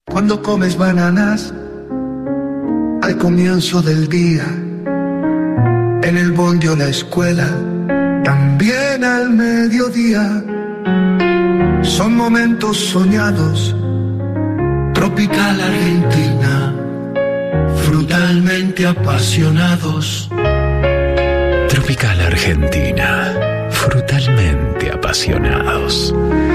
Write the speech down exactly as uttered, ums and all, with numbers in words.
Cuando comes bananas al comienzo del día, en el bondi o la escuela, también al mediodía, son momentos soñados. Tropical Argentina, frutalmente apasionados. Tropical Argentina, frutalmente apasionados.